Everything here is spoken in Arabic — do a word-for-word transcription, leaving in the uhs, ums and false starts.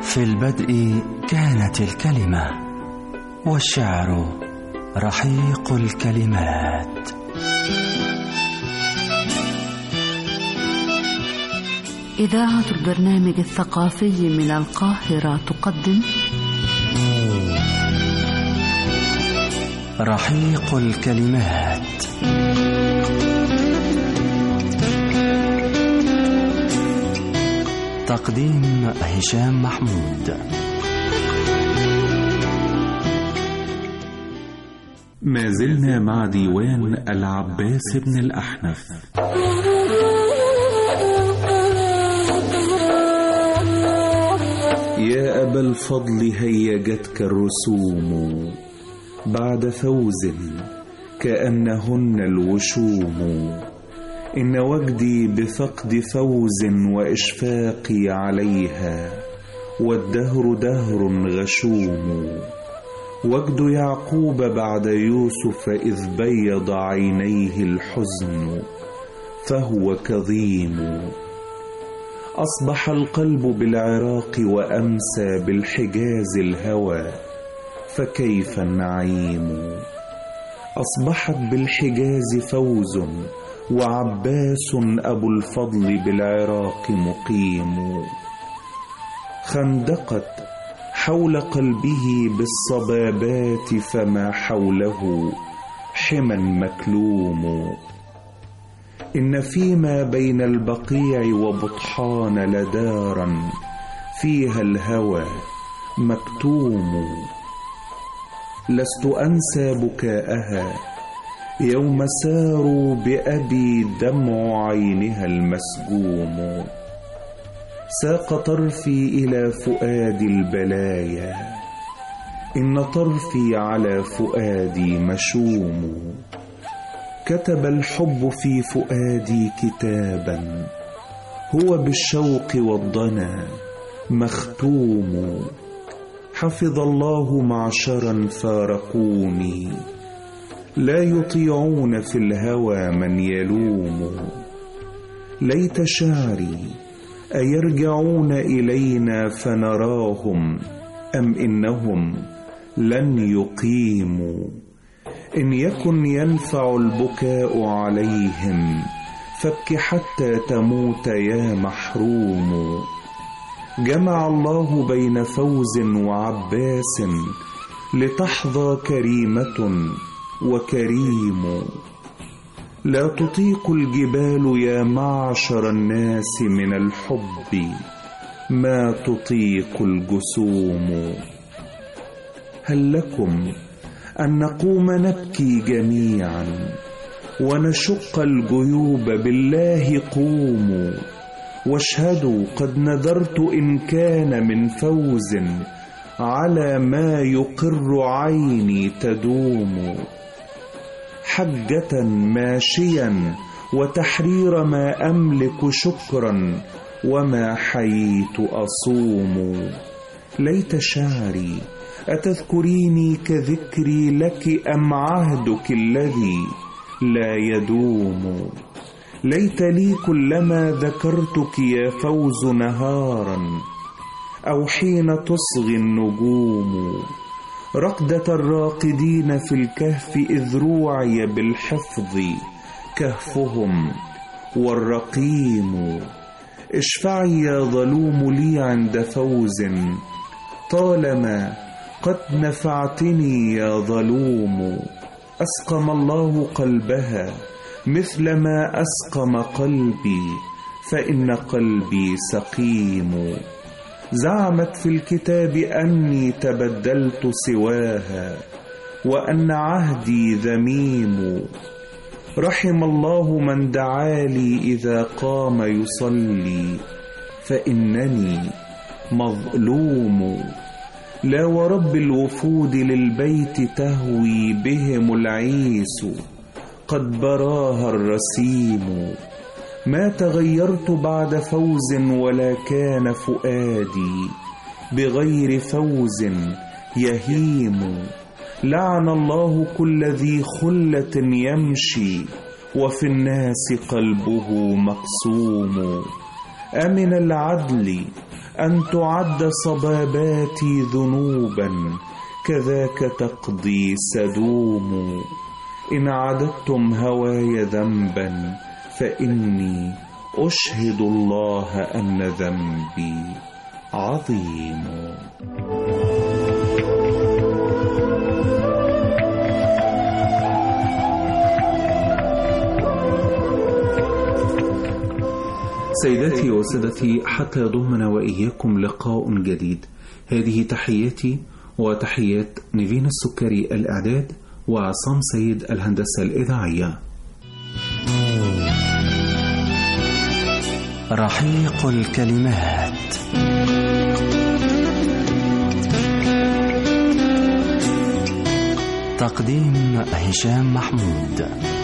في البدء كانت الكلمة، والشعر رحيق الكلمات. إذاعة البرنامج الثقافي من القاهرة تقدم رحيق الكلمات. تقديم هشام محمود. ما زلنا مع ديوان العباس بن الأحنف. يا أبا الفضل هيجتك الرسوم بعد فوز كأنهن الوشوم، إن وجدي بفقد فوز وإشفاقي عليها، والدهر دهر غشوم. وجد يعقوب بعد يوسف إذ بيض عينيه الحزن فهو كظيم. أصبح القلب بالعراق وأمسى بالحجاز الهوى، فكيف النعيم. أصبحت بالحجاز فوز وعباس أبو الفضل بالعراق مقيم. خندقت حول قلبه بالصبابات فما حوله حمى مكلوم. إن فيما بين البقيع وبطحان لدارا فيها الهوى مكتوم. لست أنسى بكاءها يوم ساروا بأبي دمع عينها المسجوم. ساق طرفي إلى فؤاد البلايا، إن طرفي على فؤادي مشوم. كتب الحب في فؤادي كتابا هو بالشوق والضنا مختوم. حفظ الله معشرا فارقوني، لا يطيعون في الهوى من يلوم. ليت شعري أيرجعون إلينا فنراهم، أم إنهم لن يقيموا. إن يكن ينفع البكاء عليهم فابك حتى تموت يا محروم. جمع الله بين فوز وعباس لتحظى كريمة وكريم. لا تطيق الجبال يا معشر الناس من الحب ما تطيق الجسوم. هل لكم أن نقوم نبكي جميعا ونشق الجيوب؟ بالله قوموا واشهدوا قد نذرت إن كان من فوز على ما يقر عيني تدوم. حجة ماشيا وتحرير ما أملك شكرا وما حييت أصوم. ليت شعري أتذكريني كذكري لك أم عهدك الذي لا يدوم. ليت لي كلما ذكرتك يا فوز نهارا أو حين تصغي النجوم. رقدة الراقدين في الكهف إذ روعي بالحفظ كهفهم والرقيم. اشفعي يا ظلوم لي عند فوز طالما قد نفعتني يا ظلوم. أسقم الله قلبها مثل ما أسقم قلبي، فإن قلبي سقيم. زعمت في الكتاب أني تبدلت سواها وأن عهدي ذميم. رحم الله من دعالي إذا قام يصلي، فإنني مظلوم. لا ورب الوفود للبيت تهوي بهم العيس، قد براها الرسيم. ما تغيرت بعد فوز ولا كان فؤادي بغير فوز يهيم. لعن الله كل ذي خلة يمشي وفي الناس قلبه مقسوم. أمن العدل أن تعد صباباتي ذنوبا كذاك تقضي سدوم. إن عددتم هواي ذنبا فإني أشهد الله أن ذنبي عظيم. سيداتي وسادتي، حتى يضمنا وإياكم لقاء جديد، هذه تحياتي وتحيات نيفين السكري الإعداد وعصام سيد الهندسة الإذاعية. رحيق الكلمات. تقديم هشام محمود.